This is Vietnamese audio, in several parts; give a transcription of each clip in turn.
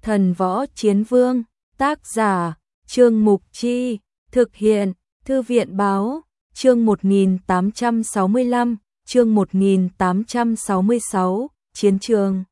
Thần Võ Chiến Vương, tác giả, Trương Mục Chi, thực hiện, Thư viện Báo, chương 1865, chương 1866, Chiến trường.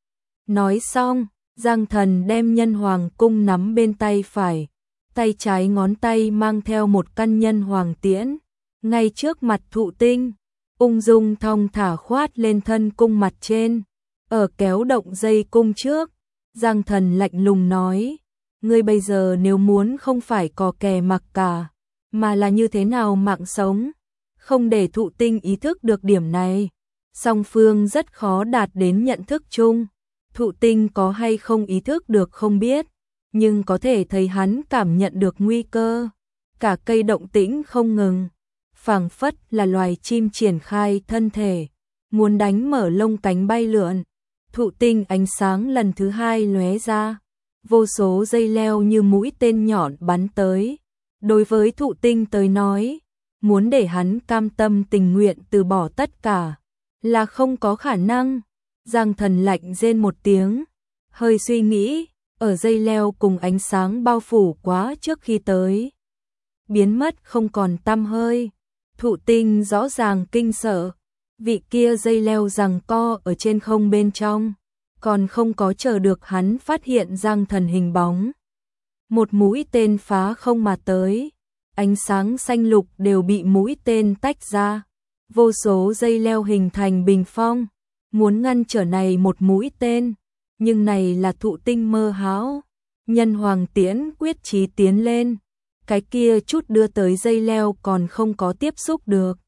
Nói xong, Giang Thần đem Nhân Hoàng cung nắm bên tay phải, tay trái ngón tay mang theo một căn Nhân Hoàng tiễn, ngay trước mặt Thụ Tinh, ung dung thong thả khoát lên thân cung mặt trên, ở kéo động dây cung trước. Giang Thần lạnh lùng nói, ngươi bây giờ nếu muốn không phải cò kè mặc cả, mà là như thế nào mạng sống, không để Thụ Tinh ý thức được điểm này, song phương rất khó đạt đến nhận thức chung. Thụ Tinh có hay không ý thức được không biết, nhưng có thể thấy hắn cảm nhận được nguy cơ, cả cây động tĩnh không ngừng, phảng phất là loài chim triển khai thân thể, muốn đánh mở lông cánh bay lượn. Thụ Tinh ánh sáng lần thứ hai lóe ra, vô số dây leo như mũi tên nhọn bắn tới. Đối với Thụ Tinh tới nói, muốn để hắn cam tâm tình nguyện từ bỏ tất cả là không có khả năng. Giang Thần lạnh rên một tiếng, hơi suy nghĩ, ở dây leo cùng ánh sáng bao phủ quá trước khi tới, biến mất không còn tăm hơi. Thụ Tinh rõ ràng kinh sợ, vị kia dây leo giằng co ở trên không bên trong, còn không có chờ được hắn phát hiện Giang Thần hình bóng. Một mũi tên phá không mà tới, ánh sáng xanh lục đều bị mũi tên tách ra, vô số dây leo hình thành bình phong, muốn ngăn trở này một mũi tên, nhưng này là Thụ Tinh mơ hão. Nhân Hoàng tiễn quyết chí tiến lên, cái kia chút đưa tới dây leo còn không có tiếp xúc được,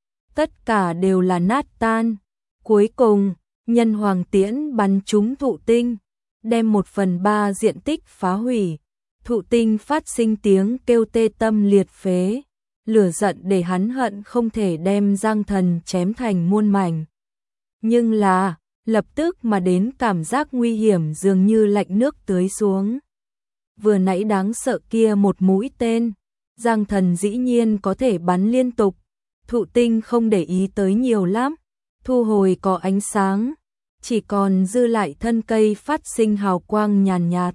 tất cả đều là nát tan. Cuối cùng, Nhân Hoàng tiễn bắn trúng Thụ Tinh, đem 1/3 diện tích phá hủy. Thụ Tinh phát sinh tiếng kêu tê tâm liệt phế, lửa giận để hắn hận không thể đem Giang Thần chém thành muôn mảnh. Nhưng là, lập tức mà đến cảm giác nguy hiểm dường như lạnh nước tưới xuống. Vừa nãy đáng sợ kia một mũi tên, Giang Thần dĩ nhiên có thể bắn liên tục. Thụ Tinh không để ý tới nhiều lắm, thu hồi có ánh sáng, chỉ còn dư lại thân cây phát sinh hào quang nhàn nhạt.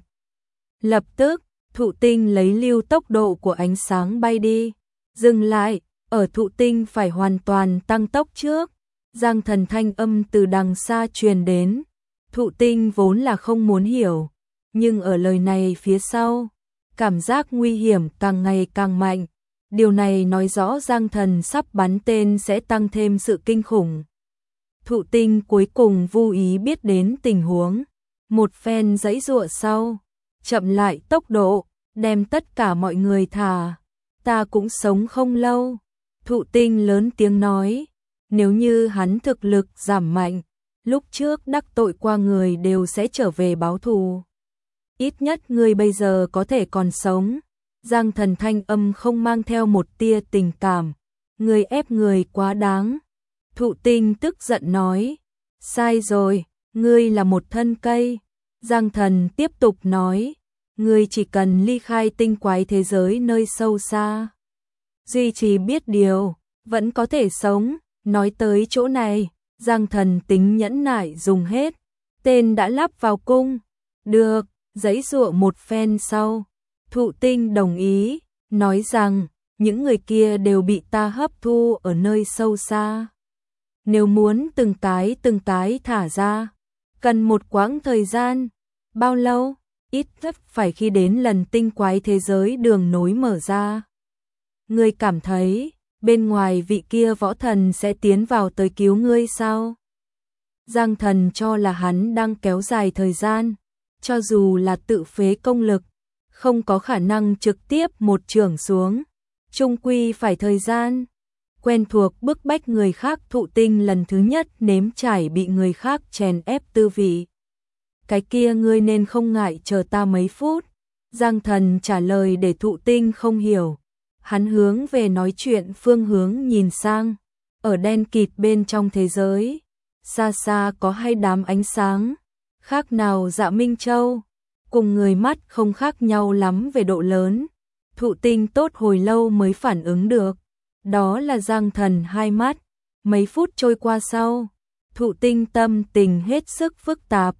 Lập tức, Thụ Tinh lấy lưu tốc độ của ánh sáng bay đi, dừng lại, ở Thụ Tinh phải hoàn toàn tăng tốc trước. Giang Thần thanh âm từ đằng xa truyền đến, Thụ Tinh vốn là không muốn hiểu, nhưng ở lời này phía sau, cảm giác nguy hiểm càng ngày càng mạnh. Điều này nói rõ Giang Thần sắp bắn tên sẽ tăng thêm sự kinh khủng. Thụ Tinh cuối cùng vô ý biết đến tình huống, một phen giãy giụa sau, chậm lại tốc độ, đem tất cả mọi người thả. Ta cũng sống không lâu. Thụ Tinh lớn tiếng nói, nếu như hắn thực lực giảm mạnh, lúc trước đắc tội qua người đều sẽ trở về báo thù. Ít nhất người bây giờ có thể còn sống. Giang Thần thanh âm không mang theo một tia tình cảm, người ép người quá đáng. Thụ Tinh tức giận nói, sai rồi, ngươi là một thân cây. Giang Thần tiếp tục nói, ngươi chỉ cần ly khai tinh quái thế giới nơi sâu xa, duy trì biết điều, vẫn có thể sống. Nói tới chỗ này, Giang Thần tính nhẫn nại dùng hết, tên đã lắp vào cung. Được, giãy giụa một phen sau, Thụ Tinh đồng ý, nói rằng, những người kia đều bị ta hấp thu ở nơi sâu xa. Nếu muốn từng cái thả ra, cần một quãng thời gian. Bao lâu? Ít nhất phải khi đến lần tinh quái thế giới đường nối mở ra. Ngươi cảm thấy, bên ngoài vị kia võ thần sẽ tiến vào tới cứu ngươi sao? Giang Thần cho là hắn đang kéo dài thời gian, cho dù là tự phế công lực, không có khả năng trực tiếp một chưởng xuống, chung quy phải thời gian. Quen thuộc bức bách người khác, Thụ Tinh lần thứ nhất nếm trải bị người khác chèn ép tư vị. Cái kia ngươi nên không ngại chờ ta mấy phút. Giang Thần trả lời để Thụ Tinh không hiểu. Hắn hướng về nói chuyện phương hướng nhìn sang, ở đen kịt bên trong thế giới, xa xa có hai đám ánh sáng, khác nào Dạ Minh Châu, cùng người mắt không khác nhau lắm về độ lớn. Thụ Tinh tốt hồi lâu mới phản ứng được, đó là Giang Thần hai mắt. Mấy phút trôi qua sau, Thụ Tinh tâm tình hết sức phức tạp,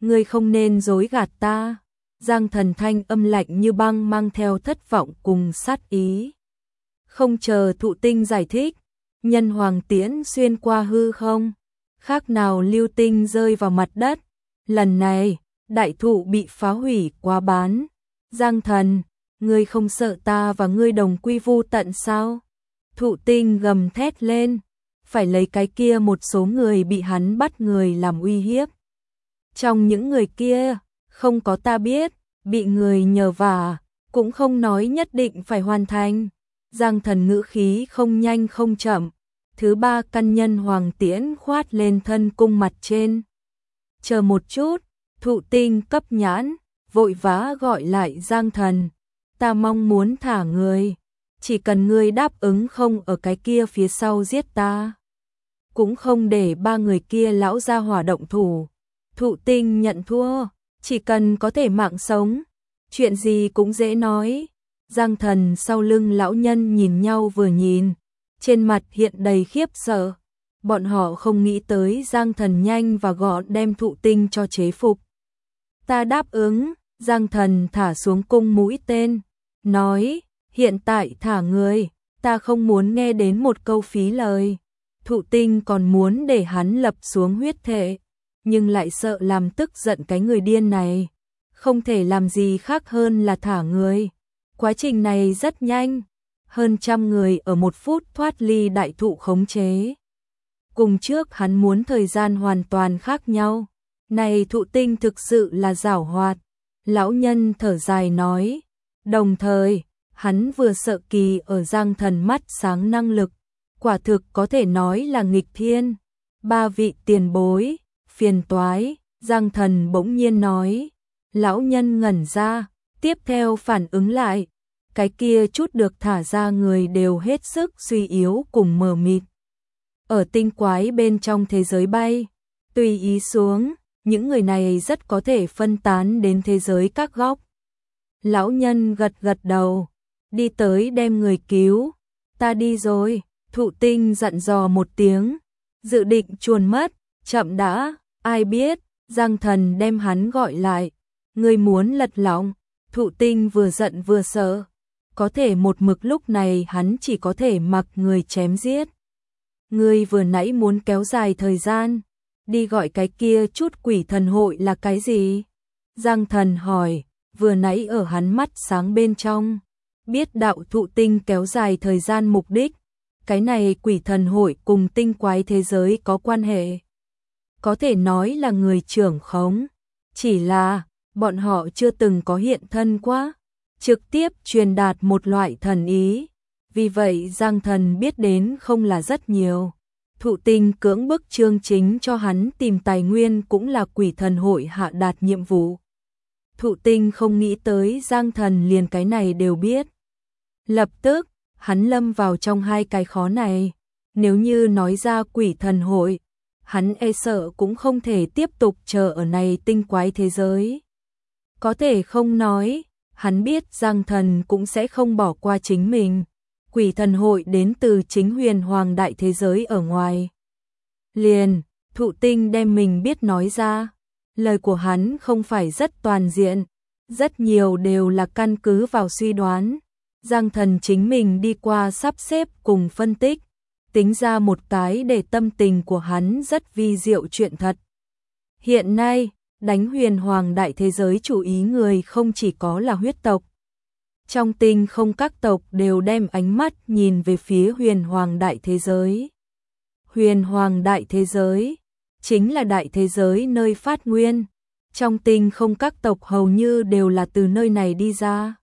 ngươi không nên dối gạt ta. Giang Thần thanh âm lạnh như băng mang theo thất vọng cùng sát ý. Không chờ Thụ Tinh giải thích, nhân hoàng tiễn xuyên qua hư không, khác nào lưu tinh rơi vào mặt đất. Lần này, đại thụ bị phá hủy quá bán. Giang Thần, ngươi không sợ ta và ngươi đồng quy vu tận sao? Thụ Tinh gầm thét lên, phải lấy cái kia một số người bị hắn bắt người làm uy hiếp. Trong những người kia, không có ta biết, bị người nhờ vả, cũng không nói nhất định phải hoàn thành. Giang Thần ngữ khí không nhanh không chậm. Thứ ba căn nhân hoàng tiễn khoát lên thân cung mặt trên. Chờ một chút, Thụ Tinh cấp nhãn, vội vã gọi lại Giang Thần. Ta mong muốn thả người, chỉ cần ngươi đáp ứng không ở cái kia phía sau giết ta. Cũng không để ba người kia lão gia hỏa động thủ. Thụ Tinh nhận thua, chỉ cần có thể mạng sống, chuyện gì cũng dễ nói. Giang Thần sau lưng lão nhân nhìn nhau vừa nhìn, trên mặt hiện đầy khiếp sợ. Bọn họ không nghĩ tới Giang Thần nhanh và gọn đem Thụ Tinh cho chế phục. Ta đáp ứng. Giang Thần thả xuống cung mũi tên, nói, hiện tại thả người, ta không muốn nghe đến một câu phí lời. Thụ Tinh còn muốn để hắn lập xuống huyết thể, nhưng lại sợ làm tức giận cái người điên này. Không thể làm gì khác hơn là thả người. Quá trình này rất nhanh, hơn 100 người ở 1 phút thoát ly đại thụ khống chế. Cùng trước hắn muốn thời gian hoàn toàn khác nhau. Này Thụ Tinh thực sự là giảo hoạt. Lão nhân thở dài nói, đồng thời, hắn vừa sợ kỳ ở Giang Thần mắt sáng năng lực, quả thực có thể nói là nghịch thiên. Ba vị tiền bối, phiền toái, Giang Thần bỗng nhiên nói. Lão nhân ngẩn ra, tiếp theo phản ứng lại, cái kia chút được thả ra người đều hết sức suy yếu cùng mờ mịt. Ở tinh quái bên trong thế giới bay, tùy ý xuống, những người này rất có thể phân tán đến thế giới các góc. Lão nhân gật gật đầu, đi tới đem người cứu. Ta đi rồi. Thụ Tinh dặn dò một tiếng, dự định chuồn mất, chậm đã, ai biết. Giang Thần đem hắn gọi lại, ngươi muốn lật lọng. Thụ Tinh vừa giận vừa sợ, có thể một mực lúc này hắn chỉ có thể mặc người chém giết. Ngươi vừa nãy muốn kéo dài thời gian, đi gọi cái kia chút quỷ thần hội là cái gì? Giang Thần hỏi, vừa nãy ở hắn mắt sáng bên trong, biết đạo Thụ Tinh kéo dài thời gian mục đích. Cái này quỷ thần hội cùng tinh quái thế giới có quan hệ. Có thể nói là người trưởng khống, chỉ là bọn họ chưa từng có hiện thân quá, trực tiếp truyền đạt một loại thần ý. Vì vậy Giang Thần biết đến không là rất nhiều. Thụ Tinh cưỡng bức Chương Chính cho hắn tìm tài nguyên cũng là quỷ thần hội hạ đạt nhiệm vụ. Thụ Tinh không nghĩ tới Giang Thần liền cái này đều biết. Lập tức, hắn lâm vào trong hai cái khó này. Nếu như nói ra quỷ thần hội, hắn e sợ cũng không thể tiếp tục chờ ở này tinh quái thế giới. Có thể không nói, hắn biết Giang Thần cũng sẽ không bỏ qua chính mình. Quỷ thần hội đến từ chính huyền hoàng đại thế giới ở ngoài. Liền, Thụ Tinh đem mình biết nói ra. Lời của hắn không phải rất toàn diện, rất nhiều đều là căn cứ vào suy đoán. Giang Thần chính mình đi qua sắp xếp cùng phân tích, tính ra một cái để tâm tình của hắn rất vi diệu chuyện thật. Hiện nay, đánh huyền hoàng đại thế giới chủ ý người không chỉ có là huyết tộc. Trong tinh không các tộc đều đem ánh mắt nhìn về phía huyền hoàng đại thế giới. Huyền hoàng đại thế giới chính là đại thế giới nơi phát nguyên. Trong tinh không các tộc hầu như đều là từ nơi này đi ra.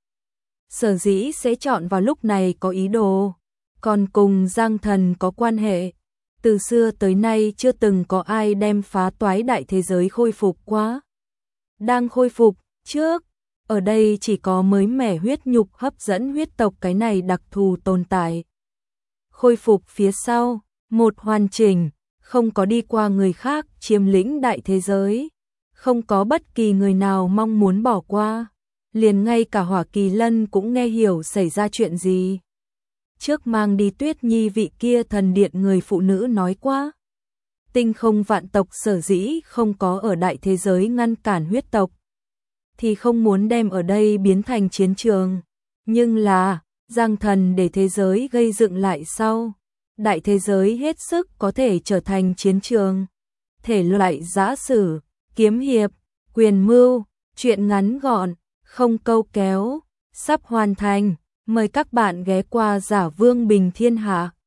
Sở dĩ sẽ chọn vào lúc này có ý đồ, còn cùng Giang Thần có quan hệ. Từ xưa tới nay chưa từng có ai đem phá toái đại thế giới khôi phục quá. Đang khôi phục trước, ở đây chỉ có mới mẻ huyết nhục hấp dẫn huyết tộc cái này đặc thù tồn tại. Khôi phục phía sau, một hoàn chỉnh, không có đi qua người khác chiếm lĩnh đại thế giới. Không có bất kỳ người nào mong muốn bỏ qua. Liền ngay cả Hỏa Kỳ Lân cũng nghe hiểu xảy ra chuyện gì. Trước mang đi Tuyết Nhi vị kia thần điện người phụ nữ nói qua. Tinh không vạn tộc sở dĩ không có ở đại thế giới ngăn cản huyết tộc, thì không muốn đem ở đây biến thành chiến trường. Nhưng là, Giang Thần để thế giới gây dựng lại sau. Đại thế giới hết sức có thể trở thành chiến trường. Thể loại giã sử, kiếm hiệp, quyền mưu, truyện ngắn gọn, không câu kéo, sắp hoàn thành. Mời các bạn ghé qua Giả Vương Bình Thiên Hạ.